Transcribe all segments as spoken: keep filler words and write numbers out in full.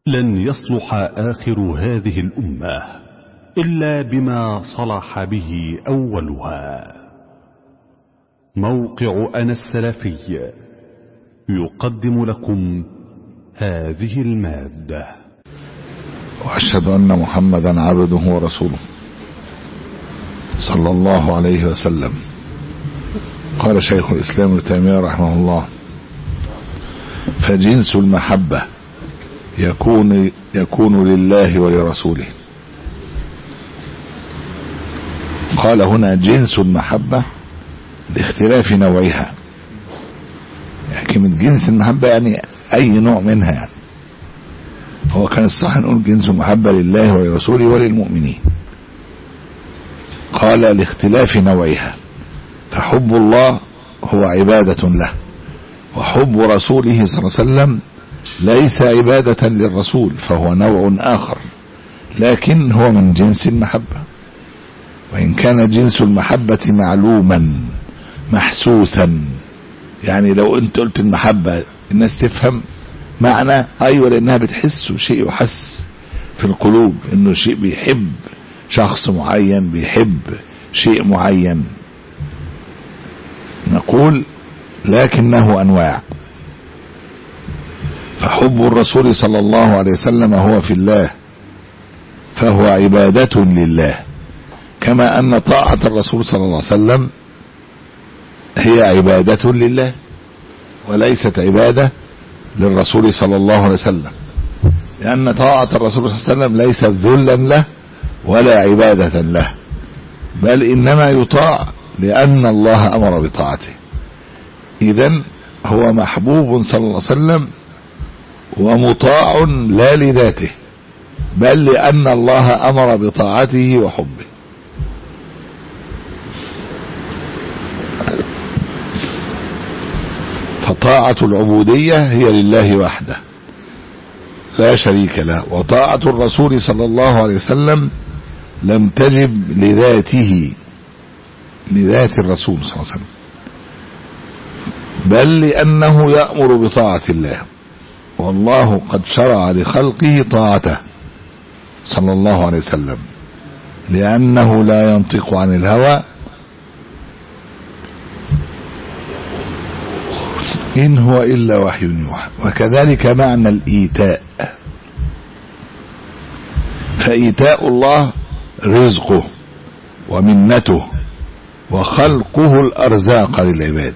لن يصلح آخر هذه الأمة إلا بما صلح به أولها. موقع أنا السلفي يقدم لكم هذه المادة. وأشهد أن محمدا عبده ورسوله صلى الله عليه وسلم. قال شيخ الإسلام ابن تيمية رحمه الله: فجنس المحبة يكون يكون لله ولرسوله. قال هنا جنس المحبة لاختلاف نوعها، يعني كلمة جنس المحبة يعني أي نوع منها، يعني هو كان الصح نقول جنس المحبة لله ولرسوله وللمؤمنين. قال لاختلاف نوعها، فحب الله هو عبادة له، وحب رسوله صلى الله عليه وسلم ليس عبادة للرسول، فهو نوع آخر، لكن هو من جنس المحبة. وإن كان جنس المحبة معلوما محسوسا، يعني لو انت قلت المحبة الناس تفهم معنى ايوه، لانها بتحس شيء يحس في القلوب، انه شيء بيحب شخص معين، بيحب شيء معين، نقول لكنه انواع. فحب الرسول صلى الله عليه وسلم هو في الله، فهو عبادة لله، كما ان طاعة الرسول صلى الله عليه وسلم هي عبادة لله وليست عبادة للرسول صلى الله عليه وسلم، لأن طاعة الرسول صلى الله عليه وسلم ليست ذلا له ولا عبادة له، بل إنما يطاع لأن الله أمر بطاعته. إذن هو محبوب صلى الله عليه وسلم ومطاع لا لذاته، بل لأن الله أمر بطاعته وحبه. فطاعة العبودية هي لله وحده لا شريك له، وطاعة الرسول صلى الله عليه وسلم لم تجب لذاته، لذات الرسول صلى الله عليه وسلم، بل لأنه يأمر بطاعة الله، والله قد شرع لخلقه طاعته صلى الله عليه وسلم، لأنه لا ينطق عن الهوى إن هو إلا وحي يوحى. وكذلك معنى الإيتاء، فإيتاء الله رزقه ومنته وخلقه الأرزاق للعباد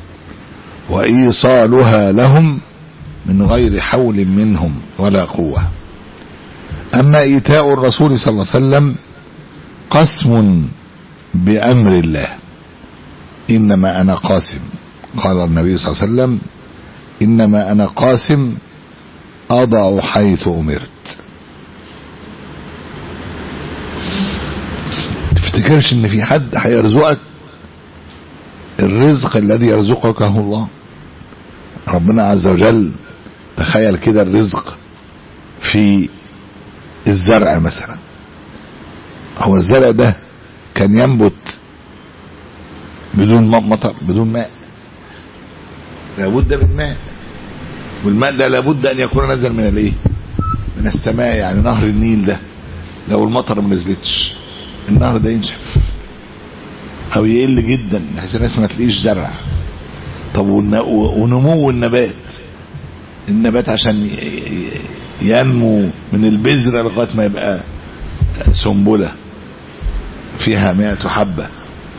وإيصالها لهم من غير حول منهم ولا قوة. أما إيتاء الرسول صلى الله عليه وسلم قسم بأمر الله، إنما أنا قاسم، قال النبي صلى الله عليه وسلم: إنما أنا قاسم أضع حيث أمرت. تفتكرش ان في حد هيرزقك الرزق الذي يرزقكه الله، ربنا عز وجل. تخيل كده الرزق في الزرع مثلا، هو الزرع ده كان ينبت بدون مطر، بدون ماء، لابد من ماء، والماء ده لابد ان يكون نزل من الايه؟ من السماء. يعني نهر النيل ده لو المطر ما نزلتش النهر ده ينشف او يقل جدا بحيث الناس ما تلاقيش زرع. طب ونمو النبات، النبات عشان ينمو من البذرة لغاية ما يبقى سنبلة فيها مائة حبة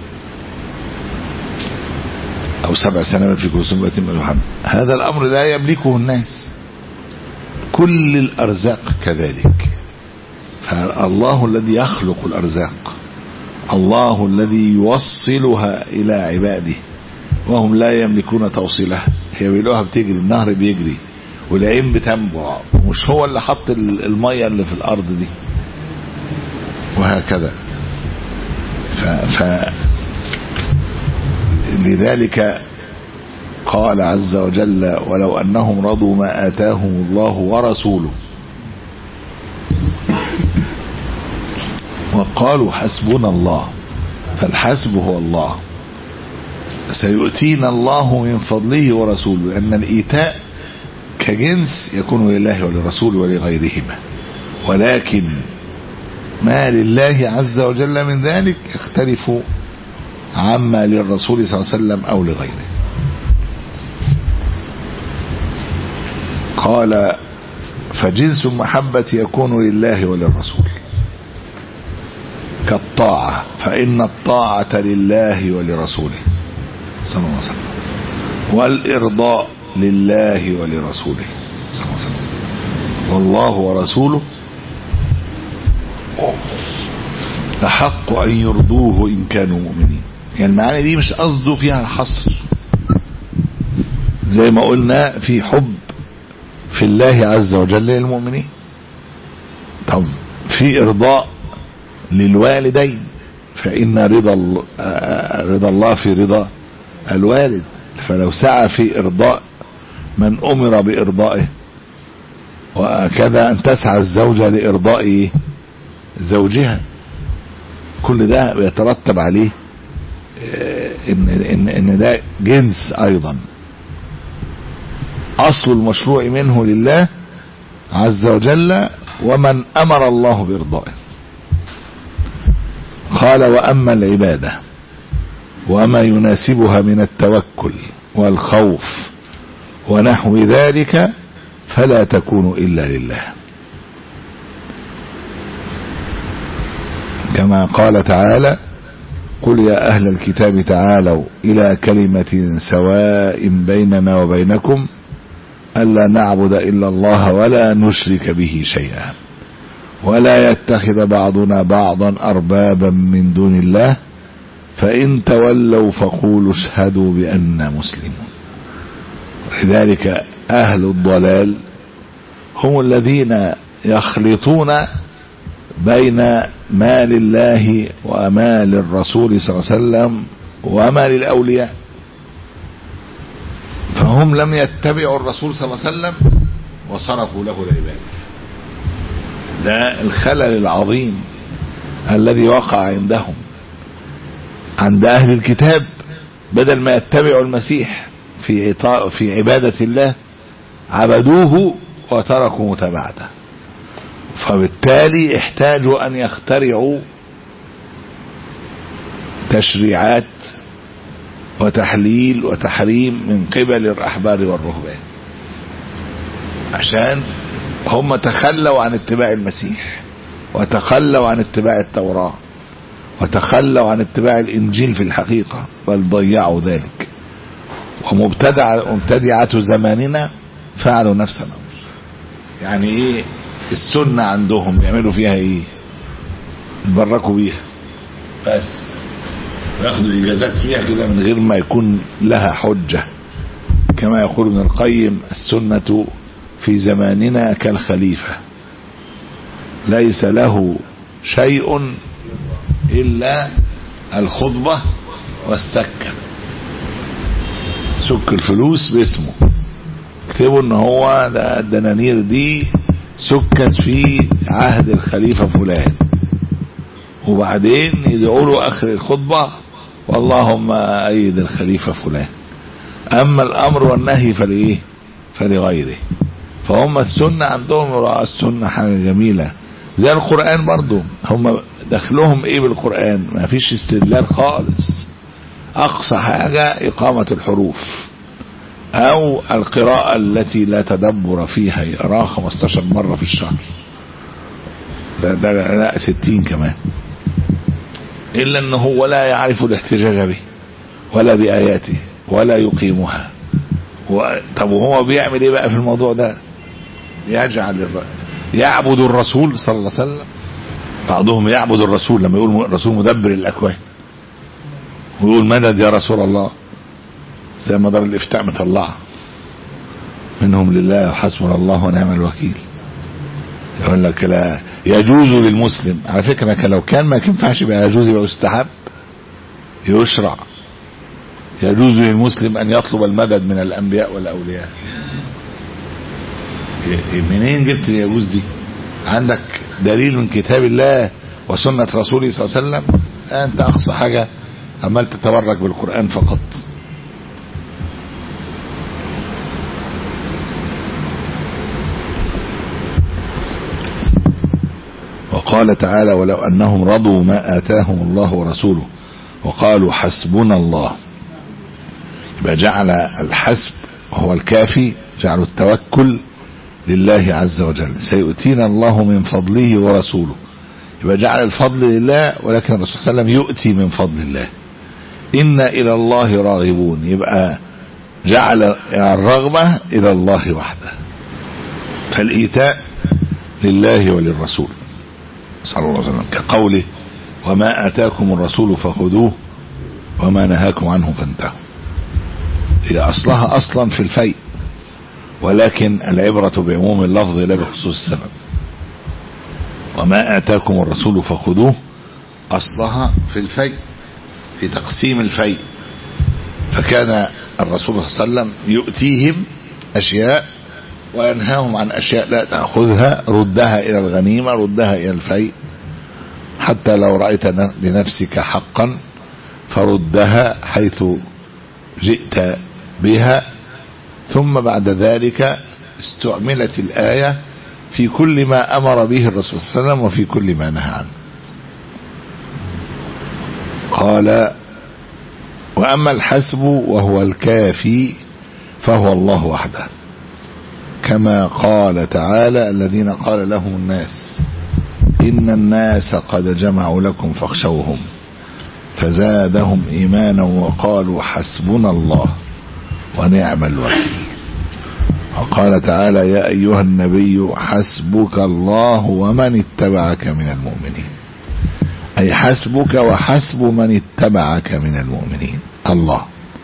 او سبع سنوات في كل سنبلة مائة حبة، هذا الامر لا يملكه الناس. كل الارزاق كذلك، فالله الذي يخلق الارزاق، الله الذي يوصلها الى عباده وهم لا يملكون توصيلها. هي بيقولوها بتجري، النهر بيجري والعين بتنبع، ومش هو اللي حط المية اللي في الارض دي، وهكذا. ف, ف لذلك قال عز وجل: ولو انهم رضوا ما اتاهم الله ورسوله وقالوا حسبنا الله، فالحسب هو الله، سيؤتينا الله من فضله ورسوله. لأن الإيتاء كجنس يكون لله وللرسول ولغيرهما، ولكن ما لله عز وجل من ذلك يختلف عما للرسول صلى الله عليه وسلم أو لغيره. قال فجنس المحبة يكون لله وللرسول كالطاعة، فإن الطاعة لله ولرسوله صلى الله عليه وسلم، والإرضاء لله ولرسوله صلى الله عليه وسلم، والله ورسوله أحق أن يرضوه إن كانوا مؤمنين. يعني المعاني دي مش قصده فيها الحصر، زي ما قلنا في حب في الله عز وجل للمؤمنين. طب في إرضاء للوالدين، فإن رضا رضا الله في رضا الوالد، فلو سعى في إرضاء من أمر بإرضائه، وكذا أن تسعى الزوجة لإرضاء زوجها، كل ده بيترتب عليه إن, إن, إن ده جنس أيضا أصل المشروع منه لله عز وجل ومن أمر الله بإرضائه. قال وأما العبادة وما يناسبها من التوكل والخوف ونحو ذلك فلا تكون إلا لله، كما قال تعالى قل يا أهل الكتاب تعالوا إلى كلمة سواء بيننا وبينكم ألا نعبد إلا الله ولا نشرك به شيئا ولا يتخذ بعضنا بعضا أربابا من دون الله فإن تولوا فقولوا اشهدوا بأننا مسلمون. لذلك أهل الضلال هم الذين يخلطون بين ما لله وما للرسول صلى الله عليه وسلم وما للأولياء، فهم لم يتبعوا الرسول صلى الله عليه وسلم وصرفوا له العبادة. ده الخلل العظيم الذي وقع عندهم. عند أهل الكتاب بدل ما يتبعوا المسيح في في عبادة الله عبدوه وتركوا متابعته، فبالتالي احتاجوا أن يخترعوا تشريعات وتحليل وتحريم من قبل الأحبار والرهبان، عشان هم تخلوا عن اتباع المسيح وتخلوا عن اتباع التوراة وتخلوا عن اتباع الإنجيل في الحقيقة، بل ضيعوا ذلك. ومبتدعة زماننا فعلوا نفس الأمر. يعني ايه السنة عندهم يعملوا فيها ايه؟ يتبركوا بيها بس، وياخدوا إجازات فيها كده من غير ما يكون لها حجة. كما يقول ابن القيم السنة في زماننا كالخليفة ليس له شيء إلا الخطبة والسكة، سك الفلوس باسمه، اكتبوا ان هو ده الدنانير دي سكت في عهد الخليفة فلان، وبعدين يدعوا له اخر الخطبة واللهم ايد الخليفة فلان. اما الامر والنهي فلإيه؟ فلغيره. فهم السنة عندهم رأى السنة حاجة جميلة زي القرآن برضو. هم دخلهم ايه بالقرآن؟ ما فيش استدلال خالص، اقصى حاجة اقامة الحروف او القراءة التي لا تدبر فيها، يقراها خمستاشر مرة في الشهر، ده ده لا ستين كمان، الا انه هو لا يعرف الاحتجاج به ولا بآياته ولا يقيمها. طب وهو بيعمل ايه بقى في الموضوع ده؟ يجعل يعبد الرسول صلى الله عليه وسلم. بعضهم يعبد الرسول لما يقول الرسول مدبر الاكوان ويقول مدد يا رسول الله، زي ما دار الافتاء مطلعه منهم لله وحسبنا الله ونعم الوكيل. يقول لك لا يجوز للمسلم، على فكره لو كان ما ينفعش يبقى يجوز، يبقى يستحب يشرع. يجوز للمسلم ان يطلب المدد من الانبياء والاولياء. منين جبت يجوز دي؟ عندك دليل من كتاب الله وسنة رسوله صلى الله عليه وسلم؟ انت اقصى حاجة عمال تتبرك بالقرآن فقط. قال تعالى ولو أنهم رضوا ما آتاهم الله ورسوله وقالوا حسبنا الله. يبقى جعل الحسب هو الكافي، جعل التوكل لله عز وجل، سيؤتينا الله من فضله ورسوله. يبقى جعل الفضل لله، ولكن الرسول صلى الله عليه وسلم يؤتي من فضل الله. إنا إلى الله راغبون، يبقى جعل الرغبة إلى الله وحده، فالإيتاء لله وللرسول صلى الله عليه وسلم، كقوله وما آتاكم الرسول فخذوه وما نهاكم عنه فانتهوا. هي أصلها أصلا في الفيء، ولكن العبرة بعموم اللفظ لا بخصوص السبب. وما آتاكم الرسول فخذوه أصلها في الفيء، في تقسيم الفيء، فكان الرسول صلى الله عليه وسلم يؤتيهم أشياء وينهاهم عن أشياء لا تأخذها، ردها إلى الغنيمة، ردها إلى الفيء، حتى لو رأيت لنفسك حقا فردها حيث جئت بها. ثم بعد ذلك استعملت الآية في كل ما أمر به الرسول صلى الله عليه وسلم وفي كل ما نهى عنه. قال وأما الحسب وهو الكافي فهو الله وحده، كما قال تعالى الذين قال لهم الناس إن الناس قد جمعوا لكم فاخشوهم فزادهم إيمانا وقالوا حسبنا الله ونعم الوكيل. وقال تعالى يا أيها النبي حسبك الله ومن اتبعك من المؤمنين، أي حسبك وحسب من اتبعك من المؤمنين الله.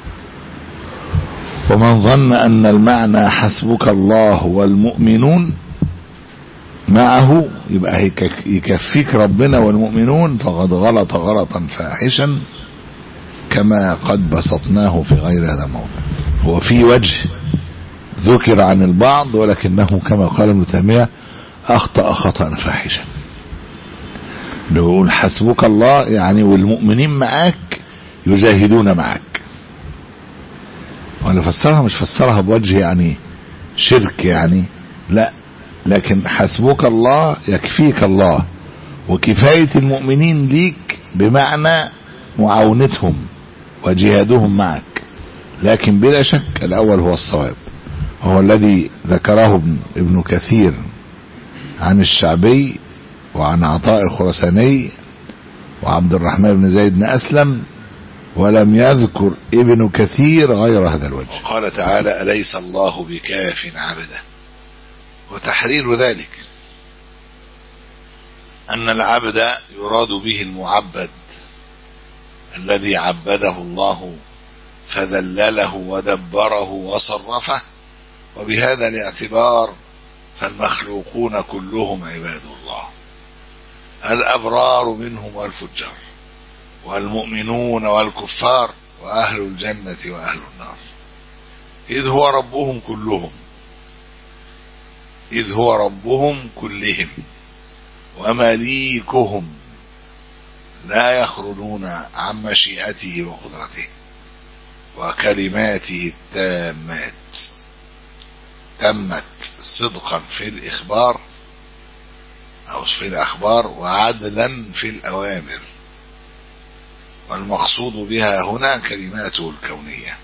ومن ظن أن المعنى حسبك الله والمؤمنون معه يبقى يكفيك ربنا والمؤمنون فقد غلط غلطا فاحشا، كما قد بسطناه في غير هذا الموضع. هو في وجه ذكر عن البعض، ولكنه كما قال ابن تيمية أخطأ خطأ فاحشا. بيقول حسبك الله يعني والمؤمنين معك يجاهدون معك، وانا فسرها مش فسرها بوجه يعني شرك يعني، لا، لكن حسبك الله يكفيك الله، وكفاية المؤمنين ليك بمعنى معاونتهم وجهادهم معك. لكن بلا شك الأول هو الصواب، وهو الذي ذكره ابن كثير عن الشعبي وعن عطاء الخرساني وعبد الرحمن بن زيد بن أسلم، ولم يذكر ابن كثير غير هذا الوجه. وقال تعالى أليس الله بكاف عبده، وتحرير ذلك أن العبد يراد به المعبد الذي عبده الله فذلله ودبره وصرفه، وبهذا الاعتبار فالمخلوقون كلهم عباد الله، الأبرار منهم والفجار، والمؤمنون والكفار، وأهل الجنة وأهل النار، إذ هو ربهم كلهم إذ هو ربهم كلهم ومليكهم، لا يخرجون عن مشيئته وقدرته وكلماته التامات، تمت صدقا في الإخبار أو في الأخبار وعدلا في الأوامر، والمقصود بها هنا كلماته الكونية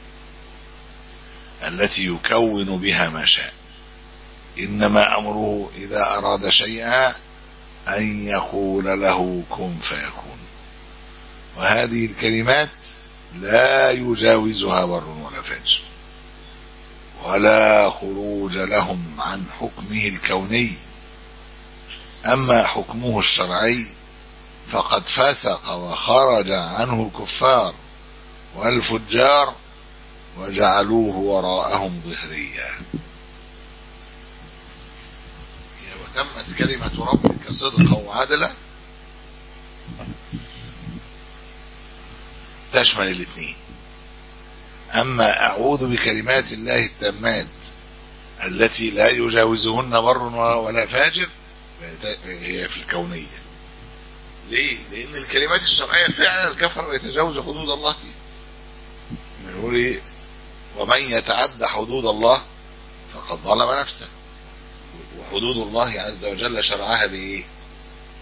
التي يكون بها ما شاء، إنما أمره إذا أراد شيئا أن يقول له كن فيكون. وهذه الكلمات لا يجاوزها بر ولا فاجر، ولا خروج لهم عن حكمه الكوني. أما حكمه الشرعي فقد فسق وخرج عنه الكفار والفجار وجعلوه وراءهم ظهريا. وتمت كلمة ربك صدقا وعدلا تشمل الاثنين. أما أعوذ بكلمات الله التامات التي لا يجاوزهن بر ولا فاجر هي في الكونية. ليه؟ لأن الكلمات الشرعية فعلا الكفر يتجاوز حدود الله فيها. يقول إيه؟ ومن يتعدى حدود الله فقد ظلم نفسه. وحدود الله عز وجل شرعها بإيه؟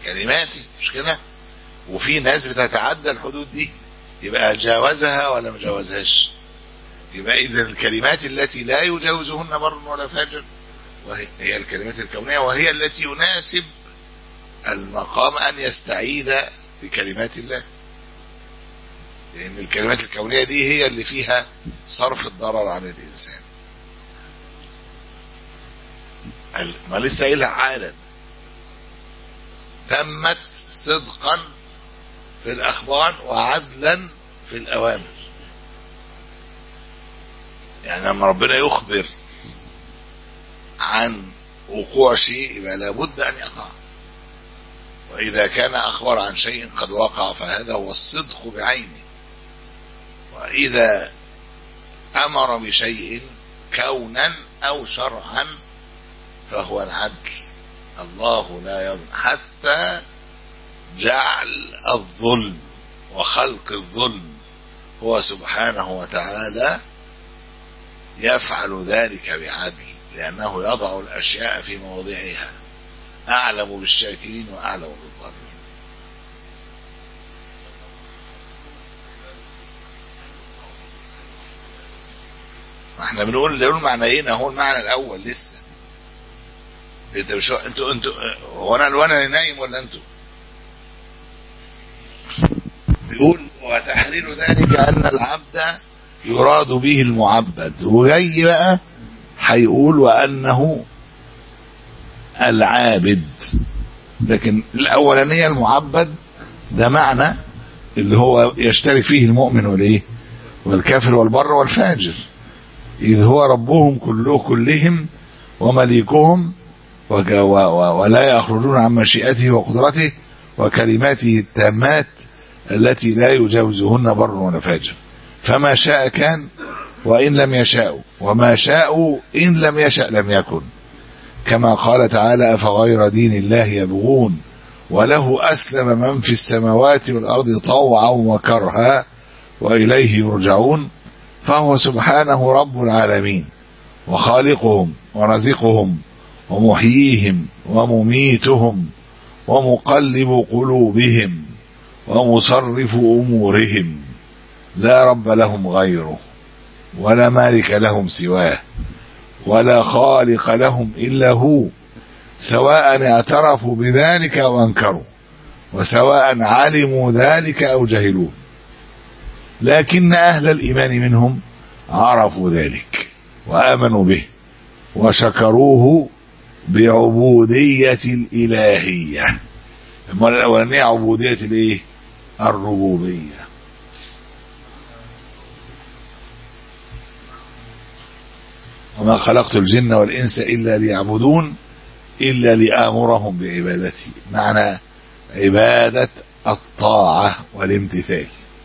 كلماتي، مش كده؟ وفي ناس بتتعدى الحدود دي، يبقى جاوزها ولا ما جاوزهاش؟ يبقى إذا الكلمات التي لا يجاوزهن بر ولا فاجر وهي هي الكلمات الكونية، وهي التي يناسب المقام أن يستعيد بكلمات الله، لأن الكلمات الكونية دي هي اللي فيها صرف الضرر عن الإنسان. ما لسه قايلها حالا، تمت صدقا في الأخبار وعدلا في الأوامر. يعني لما ربنا يخبر عن وقوع شيء يبقى لابد أن يقع، وإذا كان أخبر عن شيء قد وقع فهذا هو الصدق بعينه. وإذا أمر بشيء كونا أو شرعا فهو العدل. الله لا يظلم، حتى جعل الظلم وخلق الظلم هو سبحانه وتعالى يفعل ذلك بعدل، لأنه يضع الأشياء في مواضعها، أعلم بالشاكرين وأعلم بالظالمين. احنا بنقول نقول معنيين اهو. المعنى الأول لسه انت مش انتوا انتوا هو انا وانا اللي نايم ولا انتوا؟ بيقول وتحرير ذلك أن العبد يراد به المعبد، وجاي بقى هيقول وأنه العابد. لكن الأولانية المعبد ده معنى اللي هو يشترك فيه المؤمن والايه والكافر والبر والفاجر، إذ هو ربهم كله كلهم ومليكهم ولا يخرجون عن مشيئته وقدرته وكلماته التامات التي لا يجاوزهن بر ولا فاجر. فما شاء كان وإن لم يشاء، وما شاءوا إن لم يشأ لم يكن، كما قال تعالى أفغير دين الله يبغون وله أسلم من في السماوات والأرض طوعا وكرها وإليه يرجعون. فهو سبحانه رب العالمين وخالقهم ورزقهم ومحييهم ومميتهم ومقلب قلوبهم ومصرف أمورهم، لا رب لهم غيره ولا مالك لهم سواه ولا خالق لهم إلا هو، سواء اعترفوا بذلك أو أنكروا، وسواء علموا ذلك أو جهلوه. لكن أهل الإيمان منهم عرفوا ذلك وآمنوا به وشكروه بعبودية الإلهية. المرة الأولانية عبودية الإيه؟ الربوبية. وما خلقت الجن والإنس إلا ليعبدون إلا لآمرهم بعبادتي، معنى عبادة الطاعة والامتثال.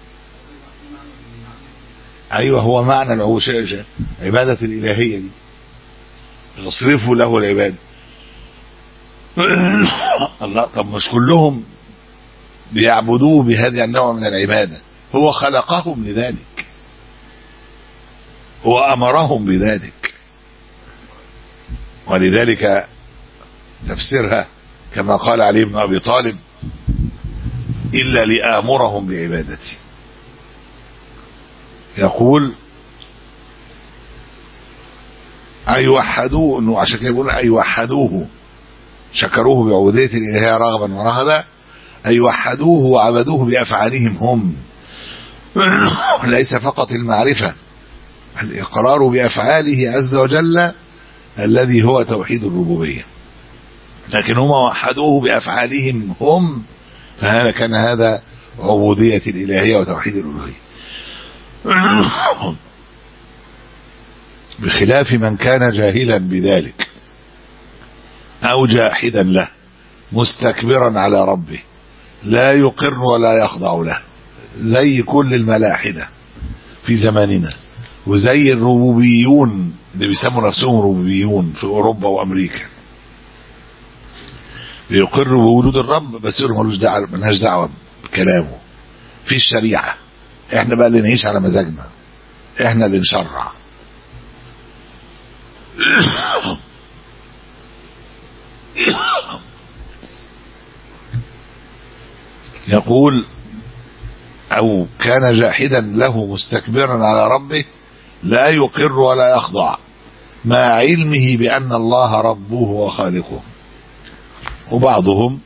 أيوة هو معنى العبودية عبادة الإلهية دي، يصرفوا له العبادة. الله، طب مش كلهم بيعبدوه بهذه النوع من العبادة؟ هو خلقهم لذلك، هو أمرهم بذلك، ولذلك تفسيرها كما قال علي بن أبي طالب إلا لآمرهم بعبادتي. يقول أي وحدوه، إنه عشان كده يقول أي وحدوه، شكروه بعبودية الإلهية رغبا ورهبا، أي وحدوه وعبدوه بأفعالهم هم، ليس فقط المعرفة، الإقرار بأفعاله عز وجل الذي هو توحيد الربوبية، لكن هم وحدوه بأفعالهم هم، فهذا كان هذا عبودية الإلهية وتوحيد الألوهية. بخلاف من كان جاهلا بذلك أو جاحدا له مستكبرا على ربه لا يقر ولا يخضع له، زي كل الملاحدة في زماننا، وزي الربوبيون اللي بيسموا نفسهم ربوبيون في أوروبا وأمريكا، بيقر بوجود الرب بس يقول ملوش دعوة، ملهاش دعوة بكلامه في الشريعة، احنا بقى اللي نعيش على مزاجنا، احنا اللي نشرع. يقول أو كان جاحدا له مستكبرا على ربه لا يقر ولا يخضع مع علمه بأن الله ربه وخالقه. وبعضهم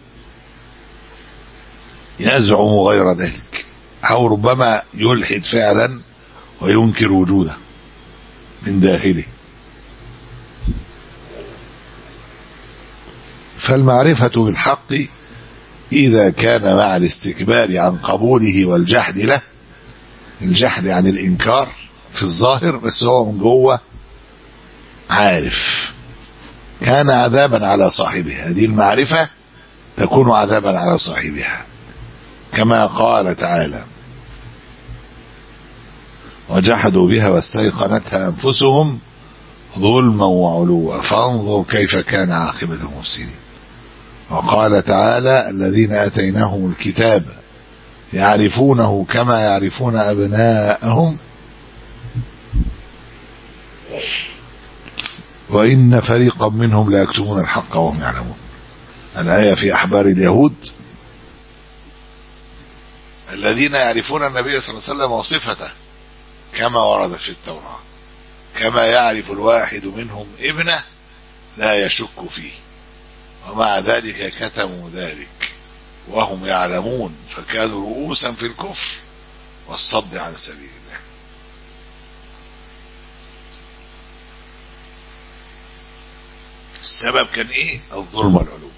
يزعم غير ذلك أو ربما يلحد فعلا وينكر وجوده من داخله. فالمعرفة بالحق إذا كان مع الاستكبار عن قبوله والجحد له، الجحد عن الإنكار في الظاهر بس هو من جوه عارف، كان عذابا على صاحبها. هذه المعرفة تكون عذابا على صاحبها، كما قال تعالى وجحدوا بها واستيقنتها أنفسهم ظلما وعلوا فانظر كيف كان عاقبة المفسدين. وقال تعالى الذين آتيناهم الكتاب يعرفونه كما يعرفون أبناءهم وإن فريقا منهم لا يكتمون الحق وهم يعلمون. الآية في أحبار اليهود الذين يعرفون النبي صلى الله عليه وسلم وصفته كما ورد في التوراة، كما يعرف الواحد منهم ابنه لا يشك فيه، ومع ذلك كتموا ذلك وهم يعلمون فكانوا رؤوسا في الكفر والصد عن سبيل الله. السبب كان ايه؟ الظلم والعلو.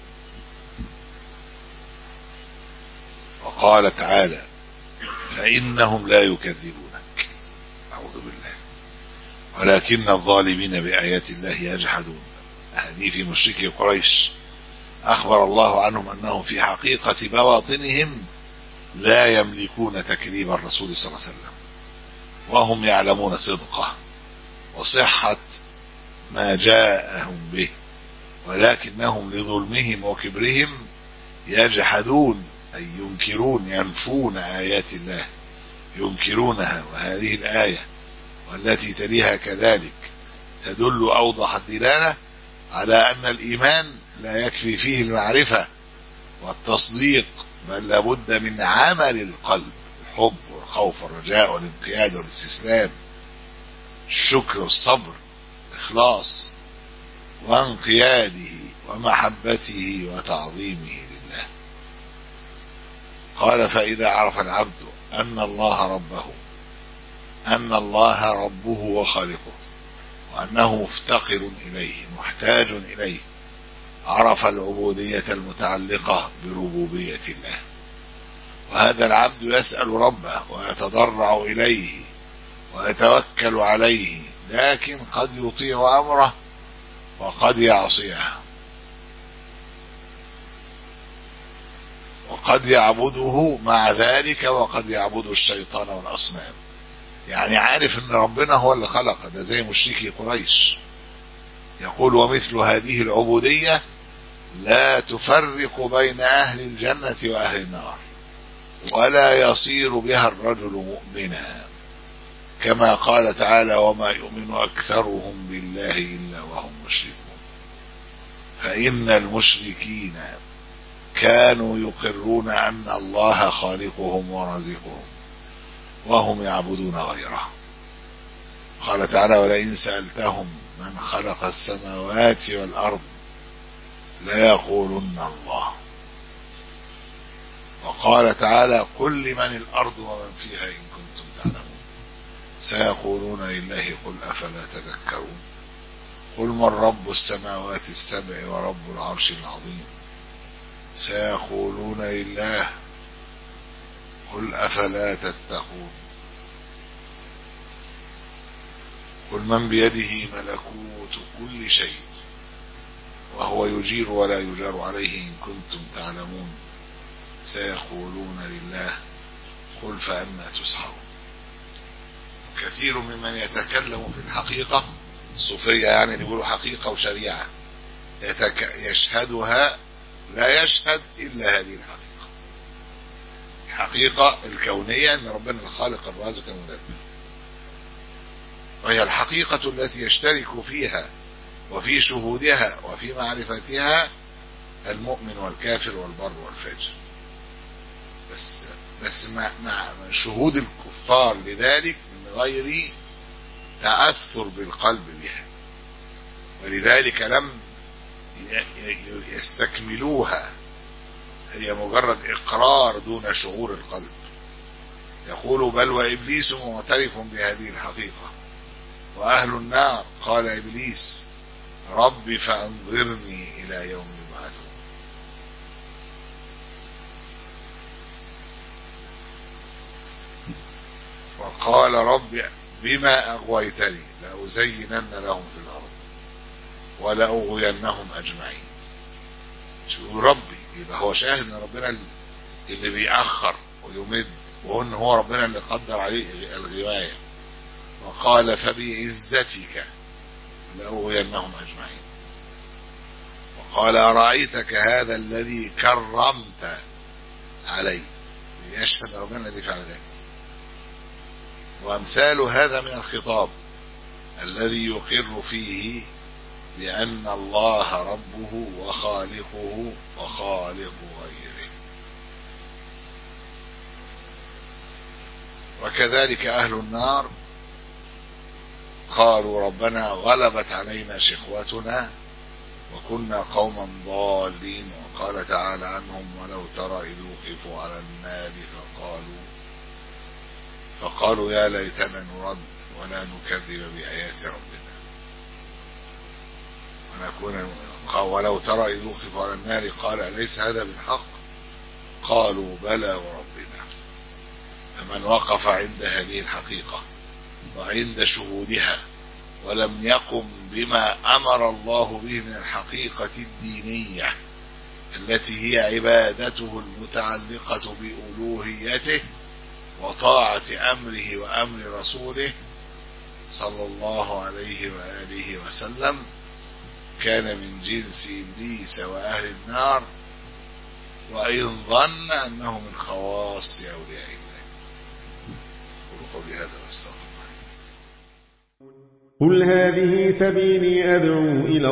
وقال تعالى فإنهم لا يكذبونك أعوذ بالله ولكن الظالمين بآيات الله يجحدون. هذه في مشركي قريش أخبر الله عنهم أنهم في حقيقة بواطنهم لا يملكون تكذيب الرسول صلى الله عليه وسلم، وهم يعلمون صدقه وصحة ما جاءهم به، ولكنهم لظلمهم وكبرهم يجحدون أي ينكرون ينفون آيات الله ينكرونها. وهذه الآية والتي تليها كذلك تدل أوضح الدلالة على أن الإيمان لا يكفي فيه المعرفة والتصديق، بل لابد من عمل القلب، الحب والخوف والرجاء والانقياد والاستسلام، الشكر والصبر، إخلاص وانقياده ومحبته وتعظيمه لله. قال فإذا عرف العبد أن الله ربه أن الله ربه وخالقه وأنه مفتقر إليه محتاج إليه عرف العبودية المتعلقة بربوبية الله. وهذا العبد يسأل ربه ويتضرع إليه ويتوكل عليه، لكن قد يطيع أمره وقد يعصيه وقد يعبده مع ذلك وقد يعبد الشيطان والأصنام. يعني عارف ان ربنا هو اللي خلق، ده زي مشركي قريش. يقول ومثل هذه العبودية لا تفرق بين أهل الجنة وأهل النار ولا يصير بها الرجل مؤمنا، كما قال تعالى وما يؤمن أكثرهم بالله إلا وهم مشركون. فإن المشركين كانوا يقرون أن الله خالقهم ورازقهم وهم يعبدون غيره. قال تعالى ولئن سألتهم من خلق السماوات والأرض ليقولن الله. وقال تعالى قل لمن الأرض ومن فيها إن كنتم تعلمون سيقولون لله قل أفلا تذكرون. قل من رب السماوات السبع ورب العرش العظيم سيقولون لله قل أفلا تتقون. قل من بيده ملكوت كل شيء وهو يجير ولا يجار عليه إن كنتم تعلمون سيقولون لله قل فأنا تسحرون. كثير ممن يتكلم في الحقيقة الصوفية يعني اللي يقولوا حقيقة وشريعة يتك... يشهدها لا يشهد إلا هذه الحقيقة، الحقيقة الكونية أن ربنا الخالق الرازق المدبر، وهي الحقيقة التي يشترك فيها وفي شهودها وفي معرفتها المؤمن والكافر والبر والفاجر. بس بس مع, مع شهود الكفار لذلك من غير تأثر بالقلب بها، ولذلك لم يستكملوها، هي مجرد إقرار دون شعور القلب. يقول بل وإبليس معترف بهذه الحقيقة وأهل النار. قال إبليس رب فأنظرني إلى يوم يبعثون. وقال رب بما أغويتني لأزينن لهم في الأرض ولأغوينهم أجمعين. شو ربي؟ يبقى هو شاهد ان ربنا اللي بيأخر ويمد، وان هو ربنا اللي قدر عليه الغواية. وقال فبعزتك لأغوينهم أجمعين. وقال أرأيتك هذا الذي كرمت علي، يشهد ربنا الذي فعل ذلك. وأمثال هذا من الخطاب الذي يقر فيه بأن الله ربه وخالقه وخالق غيره. وكذلك أهل النار قالوا ربنا غلبت علينا شقوتنا وكنا قوما ضالين. وقال تعالى عنهم ولو ترى إذ وقفوا على النار فقالوا فقالوا يا ليتنا نرد ولا نكذب بآيات ربنا ونكون. ولو ترى إذ وقفوا على النار قال أليس هذا بالحق؟ قالوا بلى وربنا. فمن وقف عند هذه الحقيقة وعند شهودها ولم يقم بما أمر الله به من الحقيقة الدينية التي هي عبادته المتعلقة بألوهيته وطاعة أمره وأمر رسوله صلى الله عليه وآله وسلم، كان من جنس إبليس وأهل النار، وإن ظن أنه من خواص أولياء الله. قل قولي هذا واستغفر الله. قل هذه سبيلي أدعو إلى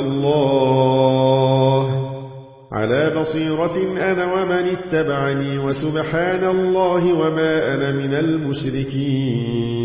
الله على بصيرة أنا ومن اتبعني وسبحان الله وما أنا من المشركين.